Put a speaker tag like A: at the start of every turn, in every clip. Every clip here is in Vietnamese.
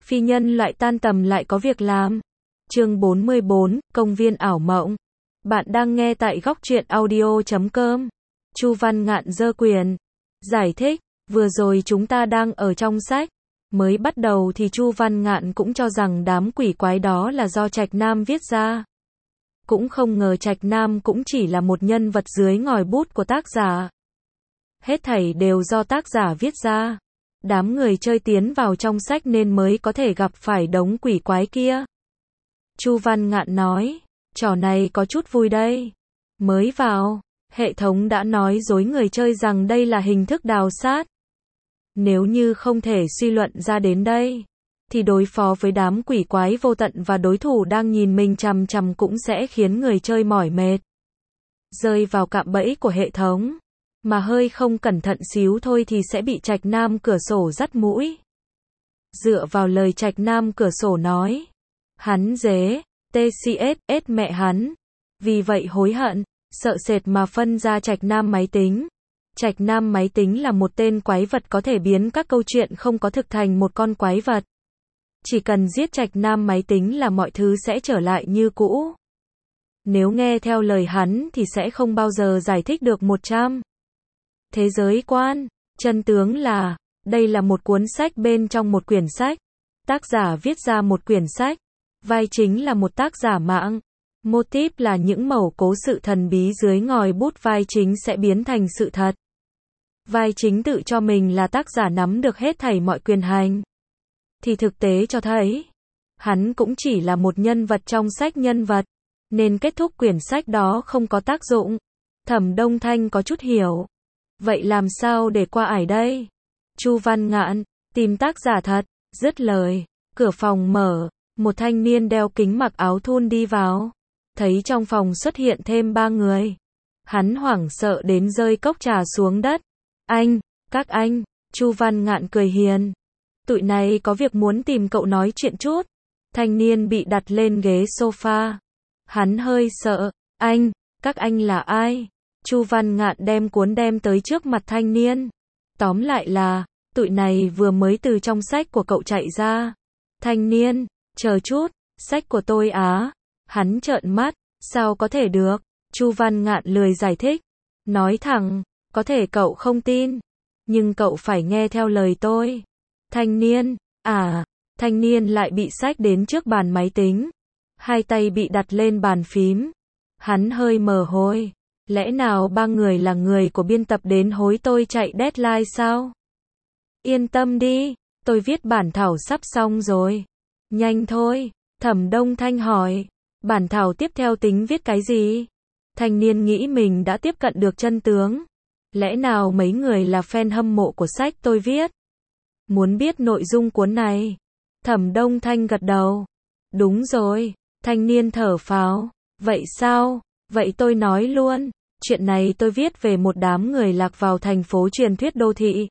A: phi nhân loại tan tầm lại có việc làm. Chương 44, công viên ảo mộng. Bạn đang nghe tại góc truyện audio.com. Chu Văn Ngạn giơ quyền. Giải thích, vừa rồi chúng ta đang ở trong sách. Mới bắt đầu thì Chu Văn Ngạn cũng cho rằng đám quỷ quái đó là do Trạch Nam viết ra. Cũng không ngờ Trạch Nam cũng chỉ là một nhân vật dưới ngòi bút của tác giả. Hết thảy đều do tác giả viết ra. Đám người chơi tiến vào trong sách nên mới có thể gặp phải đống quỷ quái kia. Chu Văn Ngạn nói, trò này có chút vui đây. Mới vào, hệ thống đã nói dối người chơi rằng đây là hình thức đào sát. Nếu như không thể suy luận ra đến đây, thì đối phó với đám quỷ quái vô tận và đối thủ đang nhìn mình chằm chằm cũng sẽ khiến người chơi mỏi mệt. Rơi vào cạm bẫy của hệ thống, mà hơi không cẩn thận xíu thôi thì sẽ bị Trạch Nam cửa sổ dắt mũi. Dựa vào lời Trạch Nam cửa sổ nói, hắn dế, TCS mẹ hắn. Vì vậy hối hận, sợ sệt mà phân ra Trạch Nam máy tính. Trạch Nam máy tính là một tên quái vật có thể biến các câu chuyện không có thực thành một con quái vật. Chỉ cần giết Trạch Nam máy tính là mọi thứ sẽ trở lại như cũ. Nếu nghe theo lời hắn thì sẽ không bao giờ giải thích được 100. Thế giới quan, chân tướng là, đây là một cuốn sách bên trong một quyển sách. Tác giả viết ra một quyển sách. Vai chính là một tác giả mạng. Mô típ là những mẩu cố sự thần bí dưới ngòi bút vai chính sẽ biến thành sự thật. Vai chính tự cho mình là tác giả nắm được hết thảy mọi quyền hành. Thì thực tế cho thấy, hắn cũng chỉ là một nhân vật trong sách nhân vật, nên kết thúc quyển sách đó không có tác dụng. Thẩm Đông Thanh có chút hiểu. Vậy làm sao để qua ải đây? Chu Văn Ngạn, tìm tác giả thật, dứt lời, cửa phòng mở, một thanh niên đeo kính mặc áo thun đi vào. Thấy trong phòng xuất hiện thêm 3 người. Hắn hoảng sợ đến rơi cốc trà xuống đất. Các anh, Chu Văn Ngạn cười hiền. Tụi này có việc muốn tìm cậu nói chuyện chút. Thanh niên bị đặt lên ghế sofa. Hắn hơi sợ. Các anh là ai? Chu Văn Ngạn đem cuốn đem tới trước mặt thanh niên. Tóm lại là, tụi này vừa mới từ trong sách của cậu chạy ra. Thanh niên, chờ chút, sách của tôi á. Hắn trợn mắt, sao có thể được? Chu Văn Ngạn lười giải thích. Nói thẳng, có thể cậu không tin. Nhưng cậu phải nghe theo lời tôi. Thanh niên, thanh niên lại bị xách đến trước bàn máy tính. Hai tay bị đặt lên bàn phím. Hắn hơi mờ hôi. Lẽ nào 3 người là người của biên tập đến hối tôi chạy deadline sao? Yên tâm đi, tôi viết bản thảo sắp xong rồi. Nhanh thôi, Thẩm Đông Thanh hỏi. Bản thảo tiếp theo tính viết cái gì? Thanh niên nghĩ mình đã tiếp cận được chân tướng. Lẽ nào mấy người là fan hâm mộ của sách tôi viết? Muốn biết nội dung cuốn này? Thẩm Đông Thanh gật đầu. Đúng rồi, thanh niên thở phào. Vậy sao? Vậy tôi nói luôn. Chuyện này tôi viết về một đám người lạc vào thành phố truyền thuyết đô thị.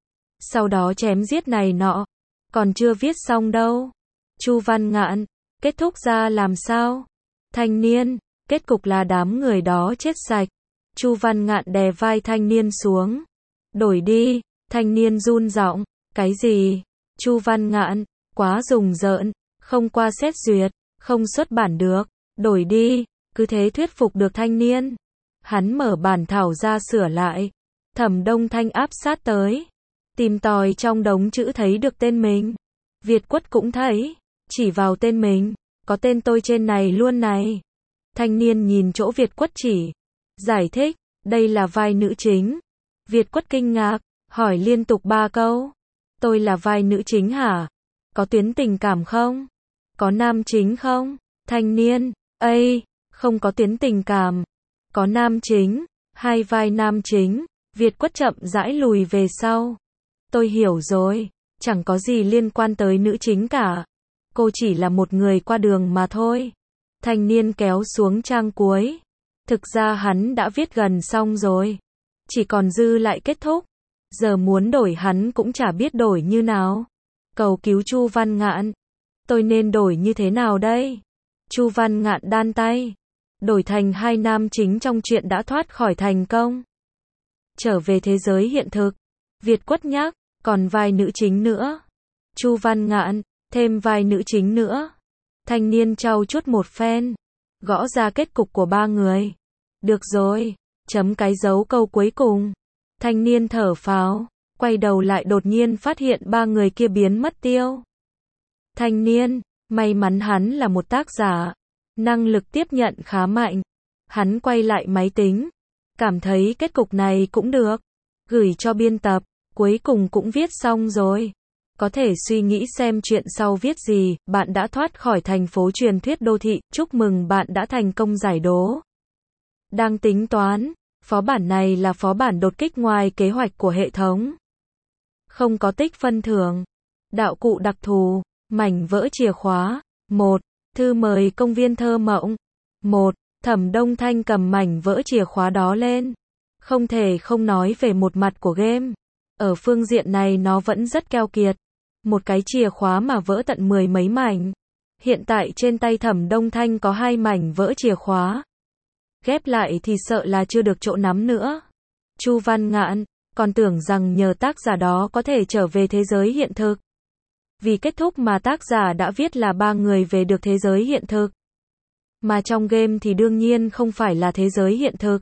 A: Sau đó chém giết này nọ. Còn chưa viết xong đâu. Chu Văn Ngạn, kết thúc ra làm sao? Thanh niên, kết cục là đám người đó chết sạch. Chu Văn Ngạn đè vai thanh niên xuống. Đổi đi, thanh niên run giọng. Cái gì? Chu Văn Ngạn, quá rùng rợn, không qua xét duyệt, không xuất bản được. Đổi đi, cứ thế thuyết phục được thanh niên. Hắn mở bản thảo ra sửa lại. Thẩm Đông Thanh áp sát tới. Tìm tòi trong đống chữ thấy được tên mình. Việt Quất cũng thấy. Chỉ vào tên mình. Có tên tôi trên này luôn này. Thanh niên nhìn chỗ Việt Quất chỉ. Giải thích, đây là vai nữ chính. Việt Quất kinh ngạc, hỏi liên tục 3 câu. Tôi là vai nữ chính hả? Có tuyến tình cảm không? Có nam chính không? Thanh niên, không có tuyến tình cảm. Có nam chính, 2 vai nam chính. Việt Quất chậm rãi lùi về sau. Tôi hiểu rồi, chẳng có gì liên quan tới nữ chính cả. Cô chỉ là một người qua đường mà thôi. Thanh niên kéo xuống trang cuối. Thực ra hắn đã viết gần xong rồi. Chỉ còn dư lại kết thúc. Giờ muốn đổi hắn cũng chả biết đổi như nào. Cầu cứu Chu Văn Ngạn. Tôi nên đổi như thế nào đây? Chu Văn Ngạn đan tay. Đổi thành 2 nam chính trong chuyện đã thoát khỏi thành công. Trở về thế giới hiện thực. Việt Quất nhắc, còn vai nữ chính nữa. Chu Văn Ngạn, thêm vai nữ chính nữa. Thanh niên trau chuốt một phen, gõ ra kết cục của ba người. Được rồi, chấm cái dấu câu cuối cùng. Thanh niên thở phào, quay đầu lại đột nhiên phát hiện ba người kia biến mất tiêu. Thanh niên, may mắn hắn là một tác giả, năng lực tiếp nhận khá mạnh. Hắn quay lại máy tính, cảm thấy kết cục này cũng được, gửi cho biên tập, cuối cùng cũng viết xong rồi. Có thể suy nghĩ xem chuyện sau viết gì, bạn đã thoát khỏi thành phố truyền thuyết đô thị, chúc mừng bạn đã thành công giải đố. Đang tính toán, phó bản này là phó bản đột kích ngoài kế hoạch của hệ thống. Không có tích phân thưởng. Đạo cụ đặc thù, mảnh vỡ chìa khóa. 1. Thư mời công viên thơ mộng. 1. Thẩm Đông Thanh cầm mảnh vỡ chìa khóa đó lên. Không thể không nói về một mặt của game. Ở phương diện này nó vẫn rất keo kiệt. Một cái chìa khóa mà vỡ tận 10 mấy mảnh. Hiện tại trên tay Thẩm Đông Thanh có 2 mảnh vỡ chìa khóa. Ghép lại thì sợ là chưa được chỗ nắm nữa. Chu Văn Ngạn, còn tưởng rằng nhờ tác giả đó có thể trở về thế giới hiện thực. Vì kết thúc mà tác giả đã viết là 3 người về được thế giới hiện thực. Mà trong game thì đương nhiên không phải là thế giới hiện thực.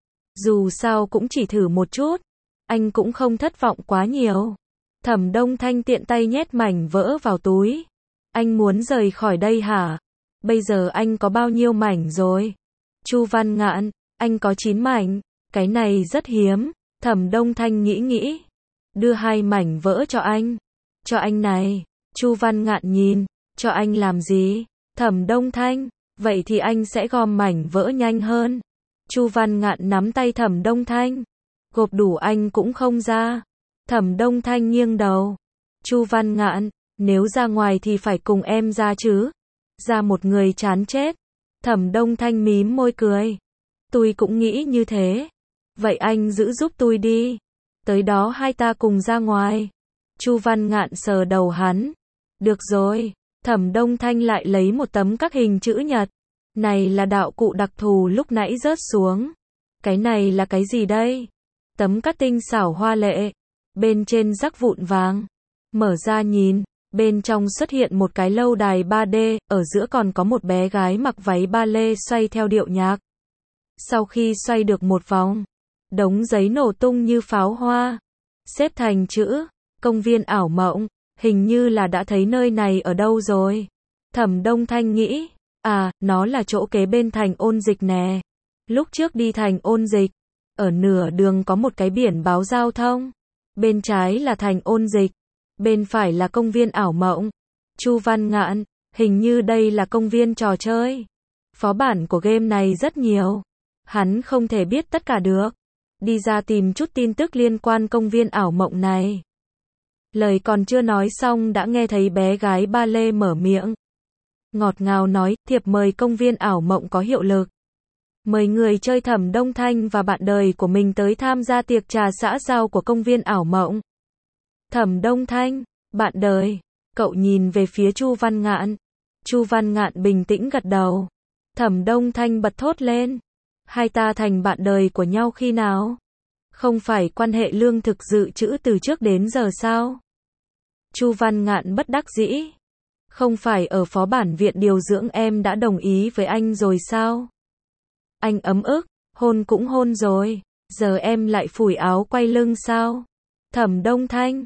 A: Dù sao cũng chỉ thử một chút, anh cũng không thất vọng quá nhiều. Thẩm Đông Thanh tiện tay nhét mảnh vỡ vào túi. Anh muốn rời khỏi đây hả? Bây giờ anh có bao nhiêu mảnh rồi? Chu Văn Ngạn, anh có 9 mảnh, cái này rất hiếm. Thẩm Đông Thanh nghĩ. Đưa 2 mảnh vỡ cho anh. Cho anh này. Chu Văn Ngạn nhìn, cho anh làm gì? Thẩm Đông Thanh, vậy thì anh sẽ gom mảnh vỡ nhanh hơn. Chu Văn Ngạn nắm tay Thẩm Đông Thanh. Gộp đủ anh cũng không ra. Thẩm Đông Thanh nghiêng đầu. Chu Văn Ngạn, nếu ra ngoài thì phải cùng em ra chứ. Ra một người chán chết. Thẩm Đông Thanh mím môi cười. Tôi cũng nghĩ như thế. Vậy anh giữ giúp tôi đi. Tới đó hai ta cùng ra ngoài. Chu Văn Ngạn sờ đầu hắn. Được rồi. Thẩm Đông Thanh lại lấy một tấm các hình chữ nhật. Này là đạo cụ đặc thù lúc nãy rớt xuống. Cái này là cái gì đây? Tấm cắt tinh xảo hoa lệ. Bên trên rắc vụn vàng. Mở ra nhìn. Bên trong xuất hiện một cái lâu đài 3D, ở giữa còn có một bé gái mặc váy ba lê xoay theo điệu nhạc. Sau khi xoay được một vòng, đống giấy nổ tung như pháo hoa, xếp thành chữ, công viên ảo mộng, hình như là đã thấy nơi này ở đâu rồi. Thẩm Đông Thanh nghĩ, nó là chỗ kế bên thành Ôn Dịch nè. Lúc trước đi thành Ôn Dịch, ở nửa đường có một cái biển báo giao thông. Bên trái là thành Ôn Dịch, bên phải là công viên ảo mộng. Chu Văn Ngạn, hình như đây là công viên trò chơi. Phó bản của game này rất nhiều. Hắn không thể biết tất cả được. Đi ra tìm chút tin tức liên quan công viên ảo mộng này. Lời còn chưa nói xong đã nghe thấy bé gái ba lê mở miệng. Ngọt ngào nói, thiệp mời công viên ảo mộng có hiệu lực. Mời người chơi Thẩm Đông Thanh và bạn đời của mình tới tham gia tiệc trà xã giao của công viên ảo mộng. Thẩm Đông Thanh, bạn đời, cậu nhìn về phía Chu Văn Ngạn. Chu Văn Ngạn bình tĩnh gật đầu. Thẩm Đông Thanh bật thốt lên. Hai ta thành bạn đời của nhau khi nào? Không phải quan hệ lương thực dự trữ từ trước đến giờ sao? Chu Văn Ngạn bất đắc dĩ. Không phải ở phó bản viện điều dưỡng em đã đồng ý với anh rồi sao? Anh ấm ức, hôn cũng hôn rồi, giờ em lại phủi áo quay lưng sao? Thẩm Đông Thanh,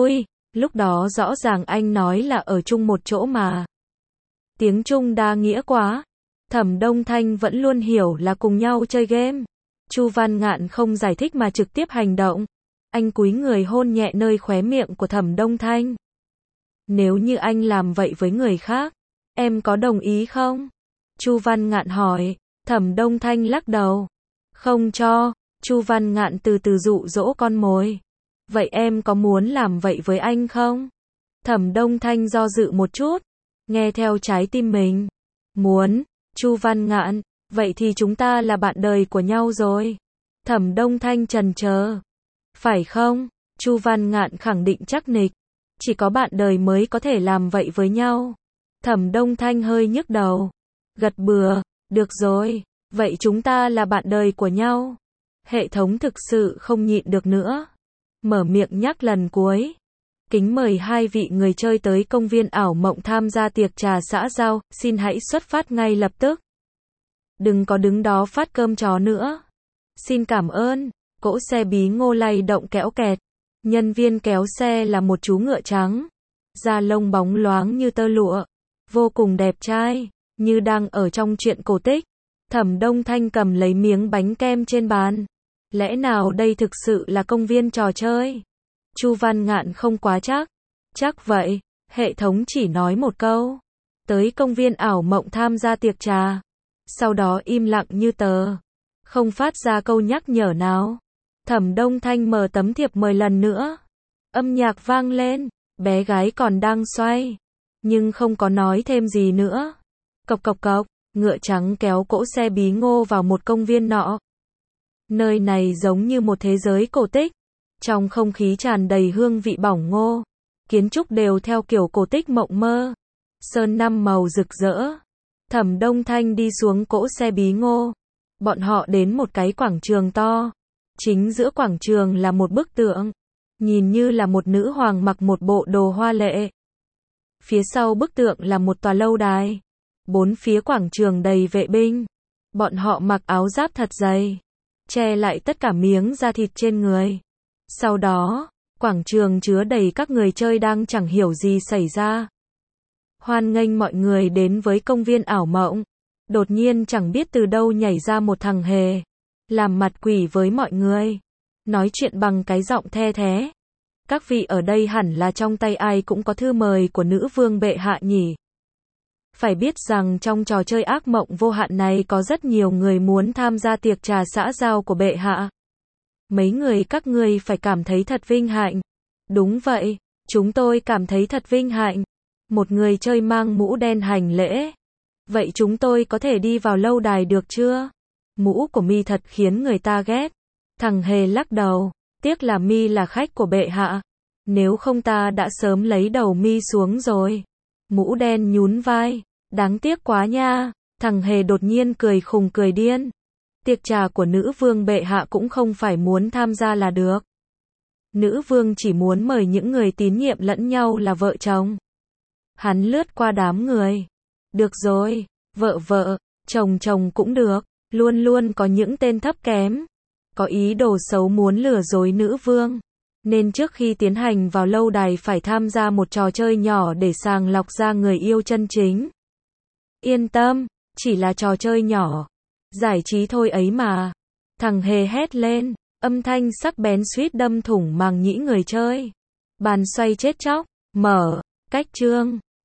A: lúc đó rõ ràng anh nói là ở chung một chỗ mà. Tiếng Trung đa nghĩa quá. Thẩm Đông Thanh vẫn luôn hiểu là cùng nhau chơi game. Chu Văn Ngạn không giải thích mà trực tiếp hành động. Anh cúi người hôn nhẹ nơi khóe miệng của Thẩm Đông Thanh. Nếu như anh làm vậy với người khác, em có đồng ý không? Chu Văn Ngạn hỏi. Thẩm Đông Thanh lắc đầu. Không cho. Chu Văn Ngạn từ từ dụ dỗ con mồi. Vậy em có muốn làm vậy với anh không? Thẩm Đông Thanh do dự một chút. Nghe theo trái tim mình. Muốn. Chu Văn Ngạn. Vậy thì chúng ta là bạn đời của nhau rồi. Thẩm Đông Thanh chần chờ. Phải không? Chu Văn Ngạn khẳng định chắc nịch. Chỉ có bạn đời mới có thể làm vậy với nhau. Thẩm Đông Thanh hơi nhức đầu. Gật bừa. Được rồi. Vậy chúng ta là bạn đời của nhau. Hệ thống thực sự không nhịn được nữa. Mở miệng nhắc lần cuối. Kính mời hai vị người chơi tới công viên ảo mộng tham gia tiệc trà xã giao, xin hãy xuất phát ngay lập tức. Đừng có đứng đó phát cơm chó nữa. Xin cảm ơn. Cỗ xe bí ngô lay động kéo kẹt. Nhân viên kéo xe là một chú ngựa trắng. Da lông bóng loáng như tơ lụa. Vô cùng đẹp trai, như đang ở trong truyện cổ tích. Thẩm Đông Thanh cầm lấy miếng bánh kem trên bàn. Lẽ nào đây thực sự là công viên trò chơi? Chu Văn Ngạn không quá chắc. Chắc vậy, hệ thống chỉ nói một câu. Tới công viên ảo mộng tham gia tiệc trà. Sau đó im lặng như tờ. Không phát ra câu nhắc nhở nào. Thẩm Đông Thanh mở tấm thiệp mời lần nữa. Âm nhạc vang lên, bé gái còn đang xoay. Nhưng không có nói thêm gì nữa. Cộc cộc cộc, ngựa trắng kéo cỗ xe bí ngô vào một công viên nọ. Nơi này giống như một thế giới cổ tích. Trong không khí tràn đầy hương vị bỏng ngô. Kiến trúc đều theo kiểu cổ tích mộng mơ. Sơn năm màu rực rỡ. Thẩm Đông Thanh đi xuống cỗ xe bí ngô. Bọn họ đến một cái quảng trường to. Chính giữa quảng trường là một bức tượng. Nhìn như là một nữ hoàng mặc một bộ đồ hoa lệ. Phía sau bức tượng là một tòa lâu đài. Bốn phía quảng trường đầy vệ binh. Bọn họ mặc áo giáp thật dày. Che lại tất cả miếng da thịt trên người. Sau đó, quảng trường chứa đầy các người chơi đang chẳng hiểu gì xảy ra. Hoan nghênh mọi người đến với công viên ảo mộng. Đột nhiên chẳng biết từ đâu nhảy ra một thằng hề. Làm mặt quỷ với mọi người. Nói chuyện bằng cái giọng the thé. Các vị ở đây hẳn là trong tay ai cũng có thư mời của nữ vương bệ hạ nhỉ. Phải biết rằng trong trò chơi ác mộng vô hạn này có rất nhiều người muốn tham gia tiệc trà xã giao của bệ hạ. Mấy người các ngươi phải cảm thấy thật vinh hạnh. Đúng vậy, chúng tôi cảm thấy thật vinh hạnh. Một người chơi mang mũ đen hành lễ. Vậy chúng tôi có thể đi vào lâu đài được chưa? Mũ của mi thật khiến người ta ghét. Thằng hề lắc đầu. Tiếc là mi là khách của bệ hạ. Nếu không ta đã sớm lấy đầu mi xuống rồi. Mũ đen nhún vai. Đáng tiếc quá nha. Thằng hề đột nhiên cười khùng cười điên. Tiệc trà của nữ vương bệ hạ cũng không phải muốn tham gia là được. Nữ vương chỉ muốn mời những người tín nhiệm lẫn nhau là vợ chồng. Hắn lướt qua đám người. Được rồi, vợ, chồng cũng được. Luôn luôn có những tên thấp kém. Có ý đồ xấu muốn lừa dối nữ vương. Nên trước khi tiến hành vào lâu đài phải tham gia một trò chơi nhỏ để sàng lọc ra người yêu chân chính. Yên tâm, chỉ là trò chơi nhỏ. Giải trí thôi ấy mà. Thằng hề hét lên. Âm thanh sắc bén suýt đâm thủng màng nhĩ người chơi. Bàn xoay chết chóc. Mở. Cách chương.